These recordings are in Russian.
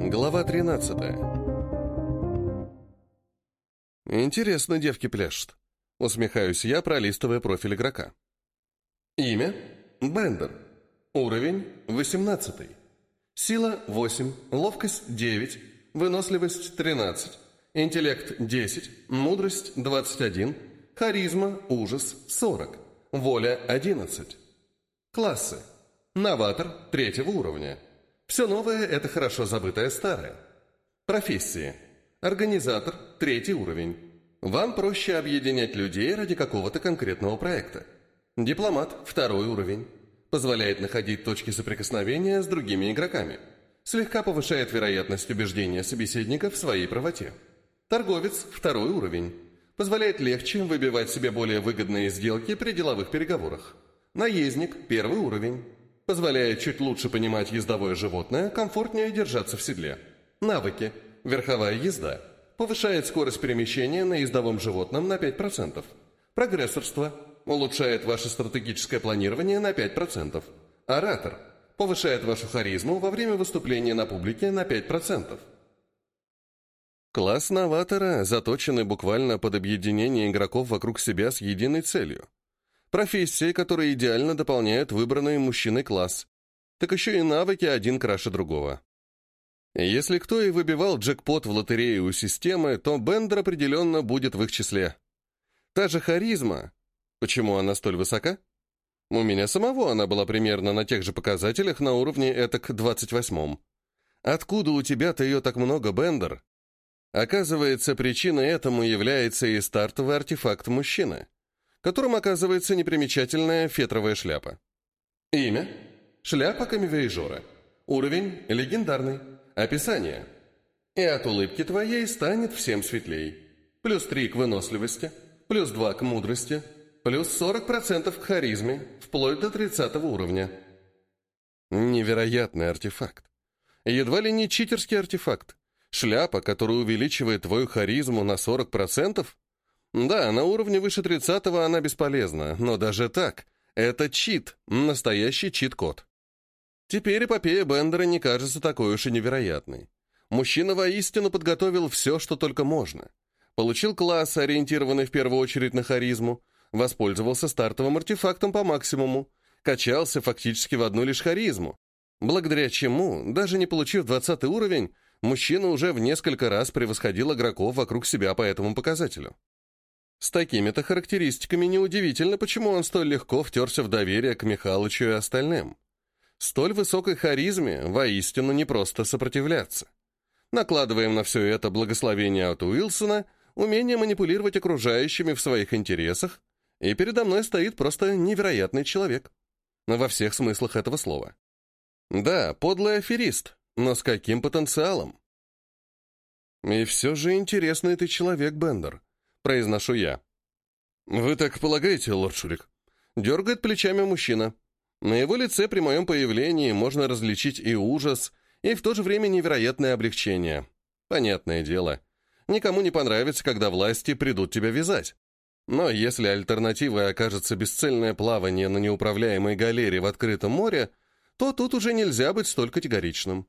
Глава 13. Интересно, девки пляшут. Усмехаюсь я, пролистывая профиль игрока. Имя – Бендер. Уровень – 18. Сила – 8, ловкость – 9, выносливость – 13, интеллект – 10, мудрость – 21, харизма, ужас – 40, воля – 11. Классы. Новатор – 3 уровня. Все новое – это хорошо забытое старое. Профессии. Организатор – 3 уровень. Вам проще объединять людей ради какого-то конкретного проекта. Дипломат – 2 уровень. Позволяет находить точки соприкосновения с другими игроками. Слегка повышает вероятность убеждения собеседника в своей правоте. Торговец – 2 уровень. Позволяет легче выбивать себе более выгодные сделки при деловых переговорах. Наездник – 1 уровень. Позволяет чуть лучше понимать ездовое животное, комфортнее держаться в седле. Навыки. Верховая езда. Повышает скорость перемещения на ездовом животном на 5%. Прогрессорство. Улучшает ваше стратегическое планирование на 5%. Оратор. Повышает вашу харизму во время выступления на публике на 5%. Класс новатора, заточенный буквально под объединение игроков вокруг себя с единой целью. Профессии, которые идеально дополняют выбранный мужчиной класс. Так еще и навыки один краше другого. Если кто и выбивал джекпот в лотерее у системы, то Бендер определенно будет в их числе. Та же харизма. Почему она столь высока? У меня самого она была примерно на тех же показателях на уровне этак 28-м. Откуда у тебя-то ее так много, Бендер? Оказывается, причиной этому является и стартовый артефакт мужчины, которым оказывается непримечательная фетровая шляпа. Имя – шляпа камевояжера. Уровень – легендарный. Описание. И от улыбки твоей станет всем светлей. +3 к выносливости, +2 к мудрости, +40% к харизме, вплоть до 30 уровня. Невероятный артефакт. Едва ли не читерский артефакт. Шляпа, которая увеличивает твою харизму на 40%? Да, на уровне выше 30-го она бесполезна, но даже так, это чит, настоящий чит-код. Теперь эпопея Бендера не кажется такой уж и невероятной. Мужчина воистину подготовил все, что только можно. Получил класс, ориентированный в первую очередь на харизму, воспользовался стартовым артефактом по максимуму, качался фактически в одну лишь харизму, благодаря чему, даже не получив 20 уровень, мужчина уже в несколько раз превосходил игроков вокруг себя по этому показателю. С такими-то характеристиками неудивительно, почему он столь легко втерся в доверие к Михалычу и остальным. Столь высокой харизме воистину непросто сопротивляться. Накладываем на все это благословение от Уилсона, умение манипулировать окружающими в своих интересах, и передо мной стоит просто невероятный человек. Во всех смыслах этого слова. Да, подлый аферист, но с каким потенциалом? И все же интересный ты человек, Бендер, произношу я. Вы так полагаете, лорд Шурик? Дергает плечами мужчина. На его лице при моем появлении можно различить и ужас, и в то же время невероятное облегчение. Понятное дело. Никому не понравится, когда власти придут тебя вязать. Но если альтернативой окажется бесцельное плавание на неуправляемой галере в открытом море, то тут уже нельзя быть столь категоричным.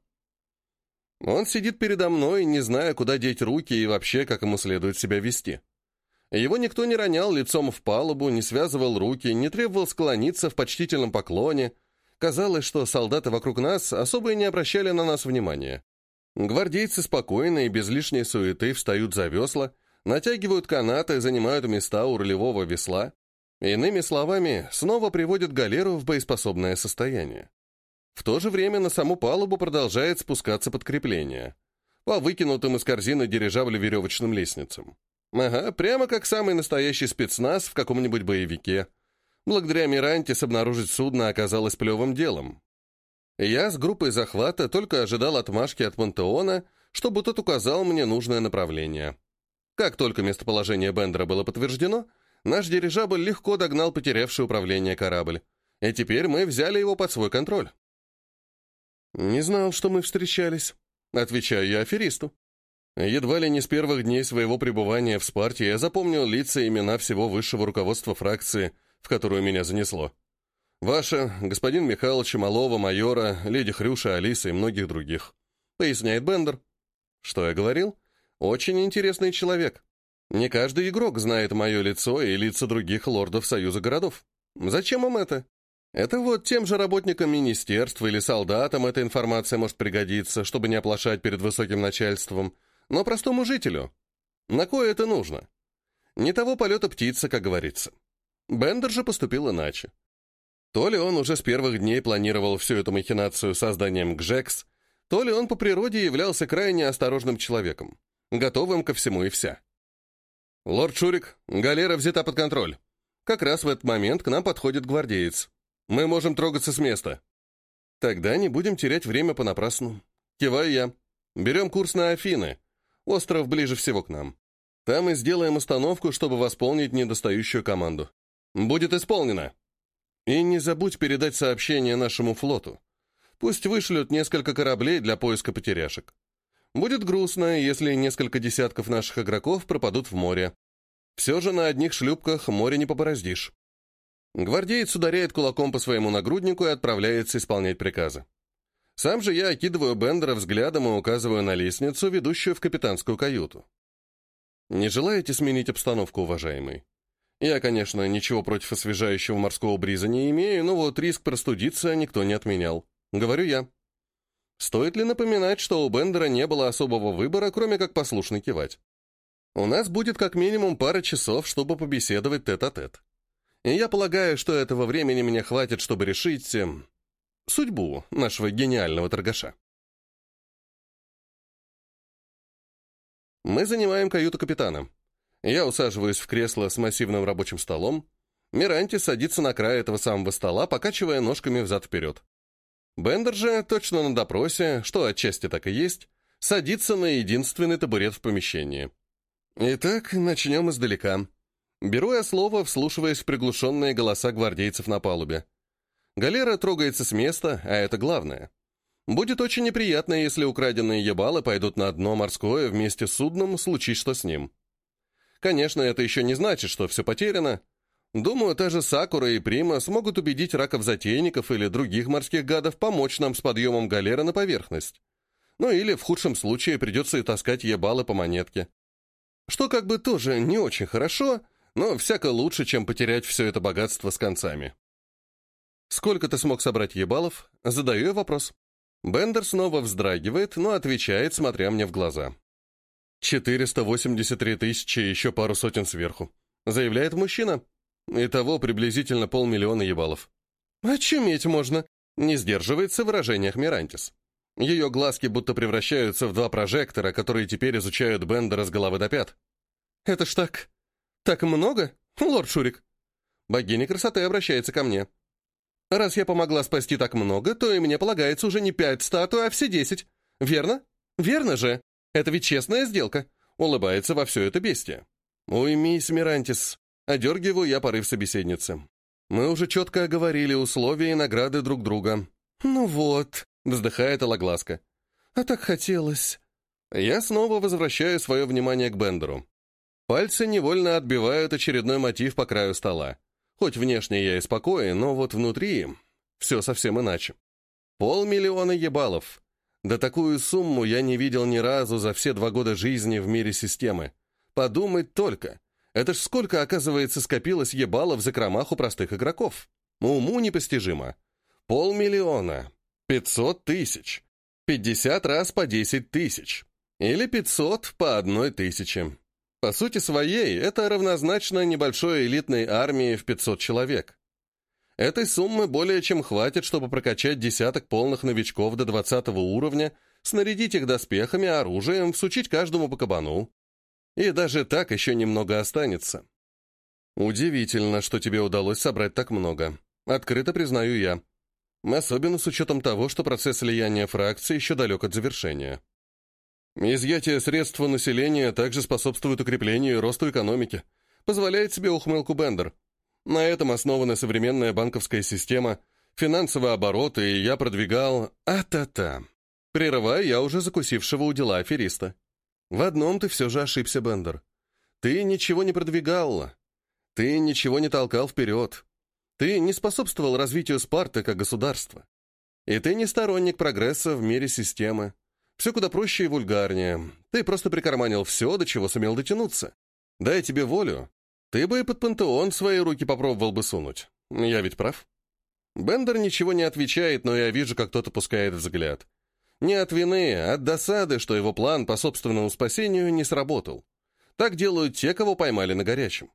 Он сидит передо мной, не зная, куда деть руки и вообще, как ему следует себя вести. Его никто не ронял лицом в палубу, не связывал руки, не требовал склониться в почтительном поклоне. Казалось, что солдаты вокруг нас особо и не обращали на нас внимания. Гвардейцы спокойно и без лишней суеты встают за весла, натягивают канаты, занимают места у рулевого весла. Иными словами, снова приводят галеру в боеспособное состояние. В то же время на саму палубу продолжает спускаться подкрепление. По выкинутым из корзины дирижабля веревочным лестницам. Ага, прямо как самый настоящий спецназ в каком-нибудь боевике. Благодаря Мирантис обнаружить судно оказалось плевым делом. Я с группой захвата только ожидал отмашки от Пантеона, чтобы тот указал мне нужное направление. Как только местоположение Бендера было подтверждено, наш дирижабль легко догнал потерявший управление корабль, и теперь мы взяли его под свой контроль. «Не знал, что мы встречались», — отвечаю я аферисту. Едва ли не с первых дней своего пребывания в Спарте я запомнил лица и имена всего высшего руководства фракции, в которую меня занесло. Ваша, господин Михалыча, Малова, майора, леди Хрюша, Алиса и многих других. поясняет Бендер. Что я говорил? Очень интересный человек. Не каждый игрок знает мое лицо и лица других лордов Союза городов. Зачем им это? Это вот тем же работникам министерства или солдатам эта информация может пригодиться, чтобы не оплошать перед высоким начальством, но простому жителю. На кое это нужно? Не того полета птица, как говорится. Бендер же поступил иначе. То ли он уже с первых дней планировал всю эту махинацию созданием ГЖЭКС, то ли он по природе являлся крайне осторожным человеком, готовым ко всему и вся. «Лорд Шурик, галера взята под контроль. Как раз в этот момент к нам подходит гвардеец. Мы можем трогаться с места». «Тогда не будем терять время понапрасну». Киваю я. «Берем курс на Афины. Остров ближе всего к нам. Там и сделаем остановку, чтобы восполнить недостающую команду». «Будет исполнено». «И не забудь передать сообщение нашему флоту. Пусть вышлют несколько кораблей для поиска потеряшек. Будет грустно, если несколько десятков наших игроков пропадут в море. Все же на одних шлюпках море не побороздишь». Гвардеец ударяет кулаком по своему нагруднику и отправляется исполнять приказы. Сам же я окидываю Бендера взглядом и указываю на лестницу, ведущую в капитанскую каюту. «Не желаете сменить обстановку, уважаемый? Я, конечно, ничего против освежающего морского бриза не имею, но вот риск простудиться никто не отменял. Говорю я. Стоит ли напоминать, что у Бендера не было особого выбора, кроме как послушно кивать? У нас будет как минимум пара часов, чтобы побеседовать тет-а-тет. И я полагаю, что этого времени мне хватит, чтобы решить судьбу нашего гениального торгаша. Мы занимаем каюту капитана. Я усаживаюсь в кресло с массивным рабочим столом. Миранти садится на край этого самого стола, покачивая ножками взад-вперед. Бендер же, точно на допросе, что отчасти так и есть, садится на единственный табурет в помещении. Итак, начнем издалека. Беру я слово, вслушиваясь в приглушенные голоса гвардейцев на палубе. Галера трогается с места, а это главное. Будет очень неприятно, если украденные ебалы пойдут на дно морское вместе с судном, случись что с ним. Конечно, это еще не значит, что все потеряно. Думаю, та же Сакура и Прима смогут убедить раков-затейников или других морских гадов помочь нам с подъемом галеры на поверхность. Ну или, в худшем случае, придется и таскать ебалы по монетке. Что как бы тоже не очень хорошо, но всяко лучше, чем потерять все это богатство с концами. «Сколько ты смог собрать ебалов?» Задаю я вопрос. Бендер снова вздрагивает, но отвечает, смотря мне в глаза. 483 тысячи и еще пару сотен сверху, заявляет мужчина. Итого приблизительно 500 000 ебалов. «Очуметь можно!» — не сдерживается в выражениях Мирантис. Ее глазки будто превращаются в два прожектора, которые теперь изучают Бендера с головы до пят. «Это ж так... так много, лорд Шурик?» Богиня красоты обращается ко мне. «Раз я помогла спасти так много, то и мне полагается уже не 5 статуй, а все 10. Верно? Верно же? Это ведь честная сделка!» — улыбается во все это бестие. «Уймись, Мирантис!» — одергиваю я порыв собеседницы. «Мы уже четко оговорили условия и награды друг друга». «Ну вот», — вздыхает Алагласка. «А так хотелось». Я снова возвращаю свое внимание к Бендеру. Пальцы невольно отбивают очередной мотив по краю стола. Хоть внешне я и спокоен, но вот внутри все совсем иначе. 500 000 ебалов. Да такую сумму я не видел ни разу за все 2 года жизни в мире системы. Подумать только. Это ж сколько, оказывается, скопилось ебалов в закромах у простых игроков. Уму непостижимо. 500 000. 500 тысяч. 50 раз по 10 тысяч. Или 500 по 1 тысяче. По сути своей, это равнозначно небольшой элитной армии в 500 человек. Этой суммы более чем хватит, чтобы прокачать десяток полных новичков до 20 уровня, снарядить их доспехами, оружием, всучить каждому по кабану. И даже так еще немного останется. Удивительно, что тебе удалось собрать так много. Открыто признаю я. Особенно с учетом того, что процесс слияния фракций еще далек от завершения. Изъятие средств у населения также способствует укреплению и росту экономики. Позволяет себе ухмылку Бендер. На этом основана современная банковская система, финансовые обороты, и я продвигал... А-та-та. Прерываю я уже закусившего у дела афериста. В одном ты все же ошибся, Бендер. Ты ничего не продвигал. Ты ничего не толкал вперед. Ты не способствовал развитию Спарты как государства. И ты не сторонник прогресса в мире системы. Все куда проще и вульгарнее. Ты просто прикарманил все, до чего сумел дотянуться. Дай тебе волю. Ты бы и под пантеон свои руки попробовал бы сунуть. Я ведь прав?» Бендер ничего не отвечает, но я вижу, как тот опускает взгляд. Не от вины, а от досады, что его план по собственному спасению не сработал. Так делают те, кого поймали на горячем.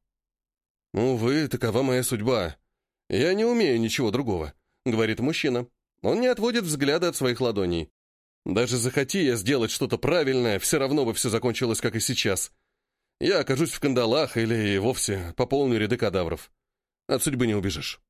«Увы, такова моя судьба. Я не умею ничего другого», — говорит мужчина. Он не отводит взгляда от своих ладоней. «Даже захоти я сделать что-то правильное, все равно бы все закончилось, как и сейчас. Я окажусь в кандалах или и вовсе пополню ряды кадавров. От судьбы не убежишь».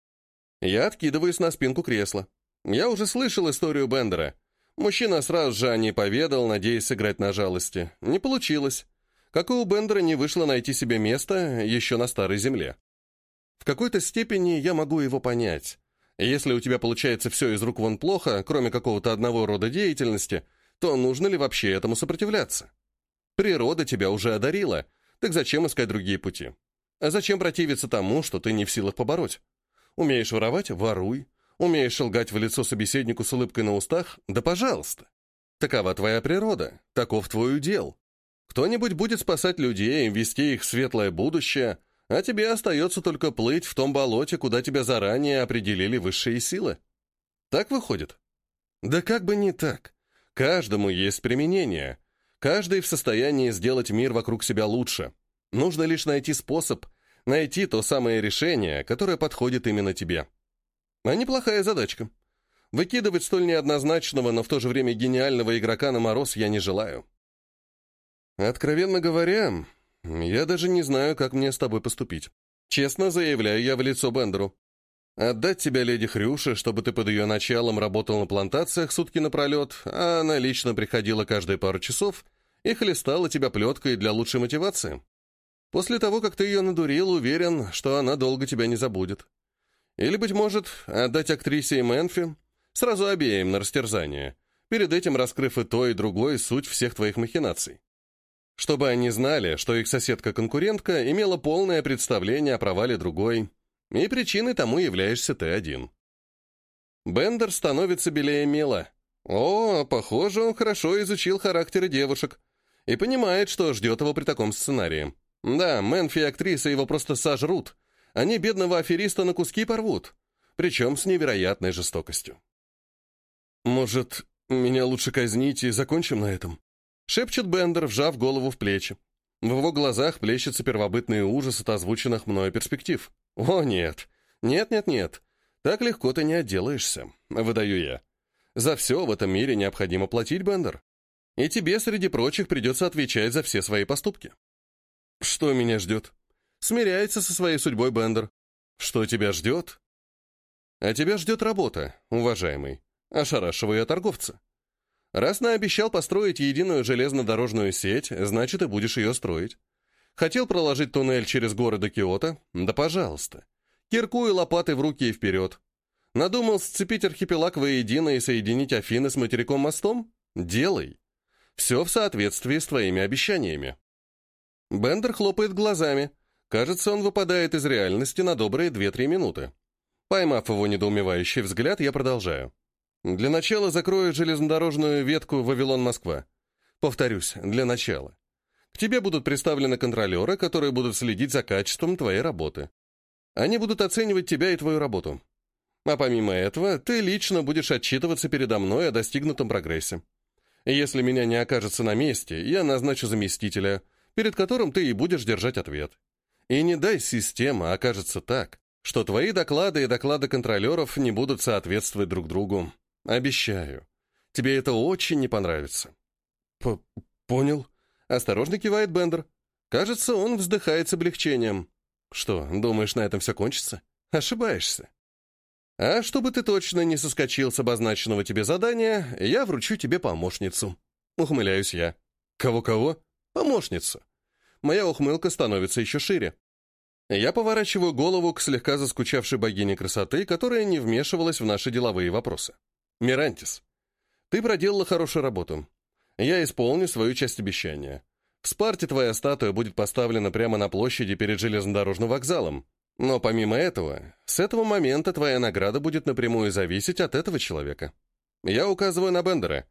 Я откидываюсь на спинку кресла. Я уже слышал историю Бендера. Мужчина сразу же о ней поведал, надеясь сыграть на жалости. Не получилось. Как и у Бендера не вышло найти себе место еще на Старой Земле. В какой-то степени я могу его понять. Если у тебя получается все из рук вон плохо, кроме какого-то одного рода деятельности, то нужно ли вообще этому сопротивляться? Природа тебя уже одарила, так зачем искать другие пути? А зачем противиться тому, что ты не в силах побороть? Умеешь воровать — воруй. Умеешь лгать в лицо собеседнику с улыбкой на устах — да пожалуйста. Такова твоя природа, таков твой удел. Кто-нибудь будет спасать людей, вести их в светлое будущее, а тебе остается только плыть в том болоте, куда тебя заранее определили высшие силы. Так выходит? Да как бы не так. Каждому есть применение. Каждый в состоянии сделать мир вокруг себя лучше. Нужно лишь найти способ, найти то самое решение, которое подходит именно тебе. А неплохая задачка. Выкидывать столь неоднозначного, но в то же время гениального игрока на мороз я не желаю. Откровенно говоря, я даже не знаю, как мне с тобой поступить. Честно заявляю я в лицо Бендеру. Отдать тебя леди Хрюше, чтобы ты под ее началом работал на плантациях сутки напролет, а она лично приходила каждые пару часов и хлестала тебя плеткой для лучшей мотивации. После того, как ты ее надурил, уверен, что она долго тебя не забудет. Или, быть может, отдать актрисе и Мэнфи, сразу обеим на растерзание, перед этим раскрыв и то, и другое суть всех твоих махинаций. Чтобы они знали, что их соседка-конкурентка имела полное представление о провале другой, и причиной тому являешься ты один. Бендер становится белее мела. О, похоже, он хорошо изучил характеры девушек и понимает, что ждет его при таком сценарии. Да, Мэнфи и актриса его просто сожрут. Они бедного афериста на куски порвут, причем с невероятной жестокостью. «Может, меня лучше казнить и закончим на этом?» — шепчет Бендер, вжав голову в плечи. В его глазах плещется первобытный ужас от озвученных мною перспектив. «О, нет! Нет! Так легко ты не отделаешься», — выдаю я. «За все в этом мире необходимо платить, Бендер. И тебе, среди прочих, придется отвечать за все свои поступки». «Что меня ждет?» Смиряется со своей судьбой Бендер. «Что тебя ждет?» «А тебя ждет работа, уважаемый», — ошарашиваю я торговца. «Раз наобещал построить единую железнодорожную сеть, значит, и будешь ее строить. Хотел проложить туннель через горы до Киото? Да пожалуйста. Кирку и лопаты в руки и вперед. Надумал сцепить архипелаг воедино и соединить Афины с материком мостом? Делай. Все в соответствии с твоими обещаниями». Бендер хлопает глазами. Кажется, он выпадает из реальности на добрые 2-3 минуты. Поймав его недоумевающий взгляд, я продолжаю. Для начала закрою железнодорожную ветку Вавилон-Москва. Повторюсь, для начала. К тебе будут представлены контролеры, которые будут следить за качеством твоей работы. Они будут оценивать тебя и твою работу. А помимо этого, ты лично будешь отчитываться передо мной о достигнутом прогрессе. Если меня не окажется на месте, я назначу заместителя, перед которым ты и будешь держать ответ. И не дай система окажется так, что твои доклады и доклады контролеров не будут соответствовать друг другу. Обещаю. Тебе это очень не понравится. Понял. Осторожно кивает Бендер. Кажется, он вздыхает с облегчением. Что, думаешь, на этом все кончится? Ошибаешься. А чтобы ты точно не соскочил с обозначенного тебе задания, я вручу тебе помощницу. Ухмыляюсь я. Кого-кого? Помощницу. Моя ухмылка становится еще шире. Я поворачиваю голову к слегка заскучавшей богине красоты, которая не вмешивалась в наши деловые вопросы. Мирантис, ты проделала хорошую работу. Я исполню свою часть обещания. В Спарте твоя статуя будет поставлена прямо на площади перед железнодорожным вокзалом. Но помимо этого, с этого момента твоя награда будет напрямую зависеть от этого человека. Я указываю на Бендера.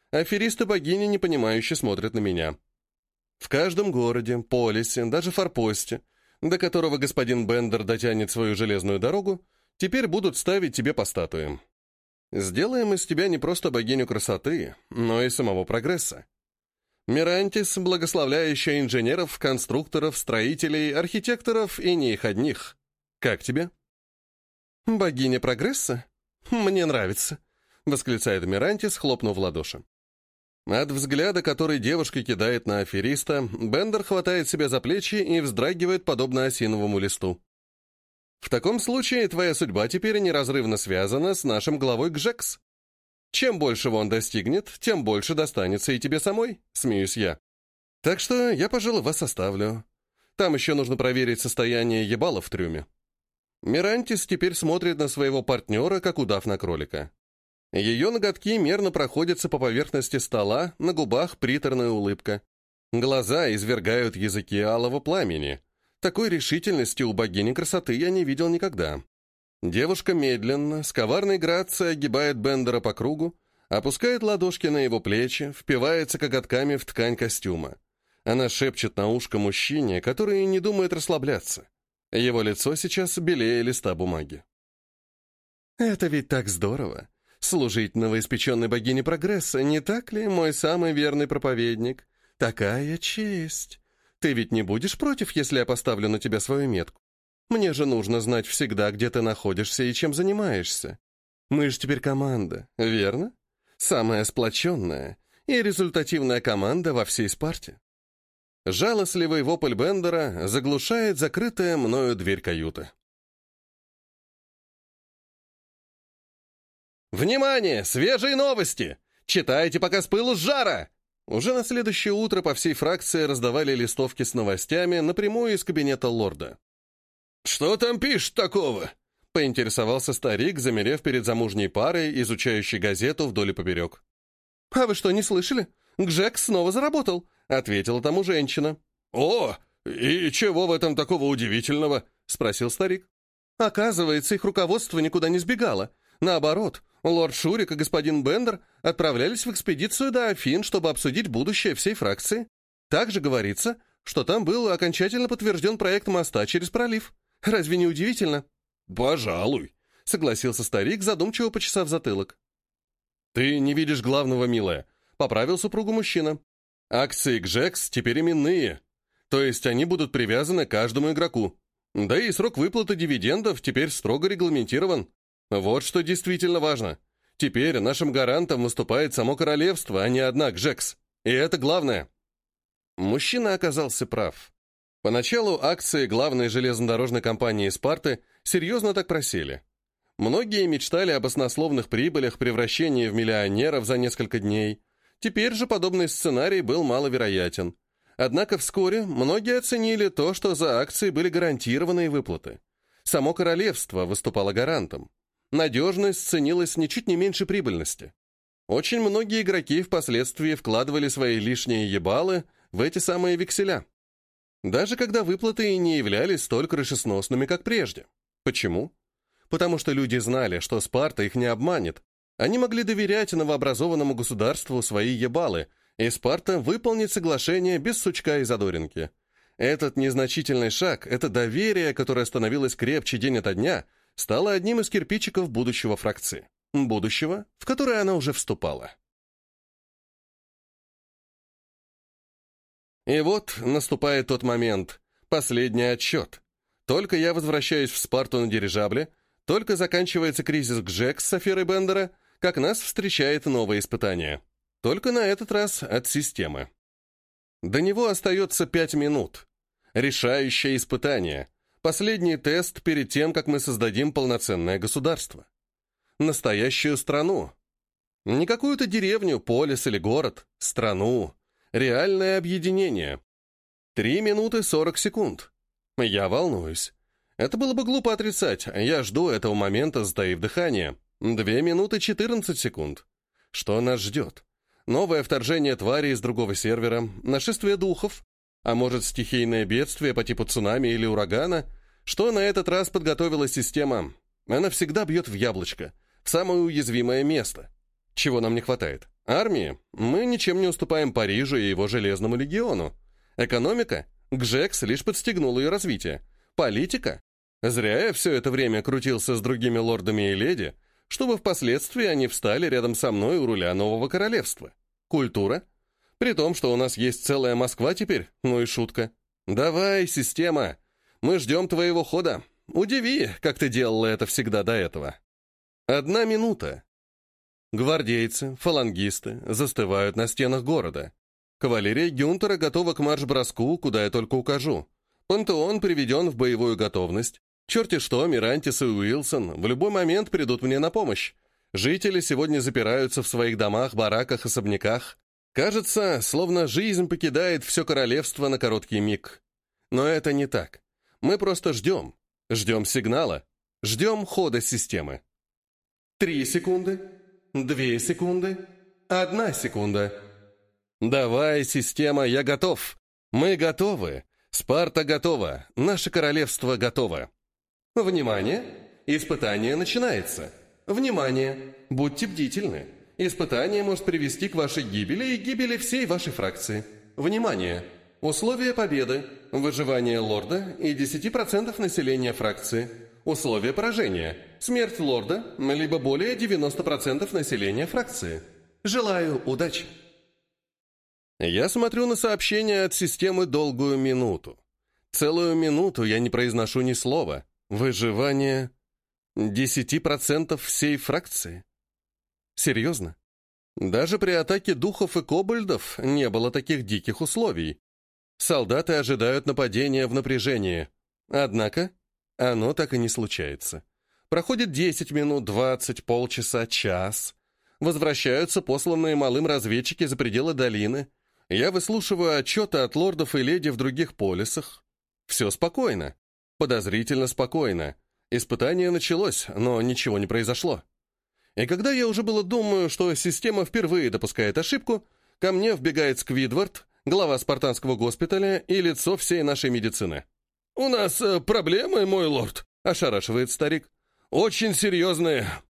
Аферисты богини непонимающе смотрят на меня. В каждом городе, полисе, даже форпосте, до которого господин Бендер дотянет свою железную дорогу, теперь будут ставить тебе по статуям. Сделаем из тебя не просто богиню красоты, но и самого прогресса. Мирантис, благословляющая инженеров, конструкторов, строителей, архитекторов и не их одних. Как тебе? Богиня прогресса? Мне нравится, восклицает Мирантис, хлопнув в ладоши. От взгляда, который девушка кидает на афериста, Бендер хватает себя за плечи и вздрагивает, подобно осиновому листу. В таком случае твоя судьба теперь неразрывно связана с нашим главой Гжекс. Чем большего он достигнет, тем больше достанется и тебе самой, смеюсь я. Так что я, пожалуй, вас оставлю. Там еще нужно проверить состояние ебала в трюме. Мирантис теперь смотрит на своего партнера, как удав на кролика. Ее ноготки мерно проходятся по поверхности стола, на губах приторная улыбка. Глаза извергают языки алого пламени. Такой решительности у богини красоты я не видел никогда. Девушка медленно, с коварной грацией огибает Бендера по кругу, опускает ладошки на его плечи, впивается коготками в ткань костюма. Она шепчет на ушко мужчине, который не думает расслабляться. Его лицо сейчас белее листа бумаги. «Это ведь так здорово! Служить новоиспеченной богине прогресса, не так ли, мой самый верный проповедник? Такая честь! Ты ведь не будешь против, если я поставлю на тебя свою метку? Мне же нужно знать всегда, где ты находишься и чем занимаешься. Мы же теперь команда, верно? Самая сплоченная и результативная команда во всей Спарте». Жалостливый вопль Бендера заглушает закрытая мною дверь каюты. «Внимание! Свежие новости! Читайте, пока с пылу с жара!» Уже на следующее утро по всей фракции раздавали листовки с новостями напрямую из кабинета лорда. «Что там пишут такого?» — поинтересовался старик, замерев перед замужней парой, изучающей газету вдоль и поперек. «А вы что, не слышали? Гжекс снова заработал», — ответила тому женщина. «О, и чего в этом такого удивительного?» — спросил старик. «Оказывается, их руководство никуда не сбегало. Наоборот, лорд Шурик и господин Бендер отправлялись в экспедицию до Афин, чтобы обсудить будущее всей фракции. Также говорится, что там был окончательно подтвержден проект моста через пролив. Разве не удивительно?» «Пожалуй», — согласился старик, задумчиво почесав затылок. «Ты не видишь главного, милая», — поправил супругу мужчина. «Акции Гжекс теперь именные, то есть они будут привязаны к каждому игроку. Да и срок выплаты дивидендов теперь строго регламентирован. Вот что действительно важно. Теперь нашим гарантом выступает само королевство, а не одна Гжекс. И это главное». Мужчина оказался прав. Поначалу акции главной железнодорожной компании Спарты серьезно так просели. Многие мечтали об баснословных прибылях, превращении в миллионеров за несколько дней. Теперь же подобный сценарий был маловероятен. Однако вскоре многие оценили то, что за акции были гарантированные выплаты. Само королевство выступало гарантом. Надежность ценилась ничуть не меньше прибыльности. Очень многие игроки впоследствии вкладывали свои лишние ебалы в эти самые векселя. Даже когда выплаты и не являлись столь крышесносными, как прежде. Почему? Потому что люди знали, что Спарта их не обманет. Они могли доверять новообразованному государству свои ебалы, и Спарта выполнит соглашение без сучка и задоринки. Этот незначительный шаг, это доверие, которое становилось крепче день ото дня, стало одним из кирпичиков будущего фракции. Будущего, в которое она уже вступала. И вот наступает тот момент, последний отсчет. Только я возвращаюсь в Спарту на дирижабле, только заканчивается кризис Гжекс с аферой Бендера, как нас встречает новое испытание. Только на этот раз от системы. До него остается 5 минут. Решающее испытание. Последний тест перед тем, как мы создадим полноценное государство. Настоящую страну. Не какую-то деревню, полис или город. Страну. Реальное объединение. 3 минуты 40 секунд. Я волнуюсь. Это было бы глупо отрицать. Я жду этого момента, затаив дыхание. 2 минуты 14 секунд. Что нас ждет? Новое вторжение тварей из другого сервера, нашествие духов, а может стихийное бедствие по типу цунами или урагана? Что на этот раз подготовила система? Она всегда бьет в яблочко, в самое уязвимое место. Чего нам не хватает? Армии мы ничем не уступаем Парижу и его Железному легиону. Экономика? Гжекс лишь подстегнул ее развитие. Политика? Зря я все это время крутился с другими лордами и леди, чтобы впоследствии они встали рядом со мной у руля нового королевства. Культура? При том, что у нас есть целая Москва теперь, ну и шутка. Давай, система, мы ждем твоего хода. Удиви, как ты делала это всегда до этого. 1 минута. Гвардейцы, фалангисты застывают на стенах города. Кавалерия Гюнтера готова к марш-броску, куда я только укажу. Пантеон приведен в боевую готовность. Черти что, Мирантис и Уилсон в любой момент придут мне на помощь. Жители сегодня запираются в своих домах, бараках, особняках. Кажется, словно жизнь покидает все королевство на короткий миг. Но это не так. Мы просто ждем. Ждем сигнала. Ждем хода системы. 3 секунды. 2 секунды. 1 секунда. Давай, система, я готов. Мы готовы. Спарта готова. Наше королевство готово. Внимание! Испытание начинается. Внимание! Будьте бдительны. Испытание может привести к вашей гибели и гибели всей вашей фракции. Внимание! Условия победы. Выживание лорда и 10% населения фракции. Условия поражения. Смерть лорда, либо более 90% населения фракции. Желаю удачи. Я смотрю на сообщение от системы долгую минуту. Целую минуту я не произношу ни слова. Выживание 10% всей фракции. Серьезно? Даже при атаке духов и кобальдов не было таких диких условий. Солдаты ожидают нападения в напряжении. Однако оно так и не случается. Проходит 10 минут, 20, полчаса, час. Возвращаются посланные малым разведчики за пределы долины. Я выслушиваю отчеты от лордов и леди в других полисах. Все спокойно. Подозрительно спокойно. Испытание началось, но ничего не произошло. И когда я уже было думаю, что система впервые допускает ошибку, ко мне вбегает Сквидвард, глава спартанского госпиталя и лицо всей нашей медицины. «У нас проблемы, мой лорд», — ошарашивает старик. «Очень серьезные.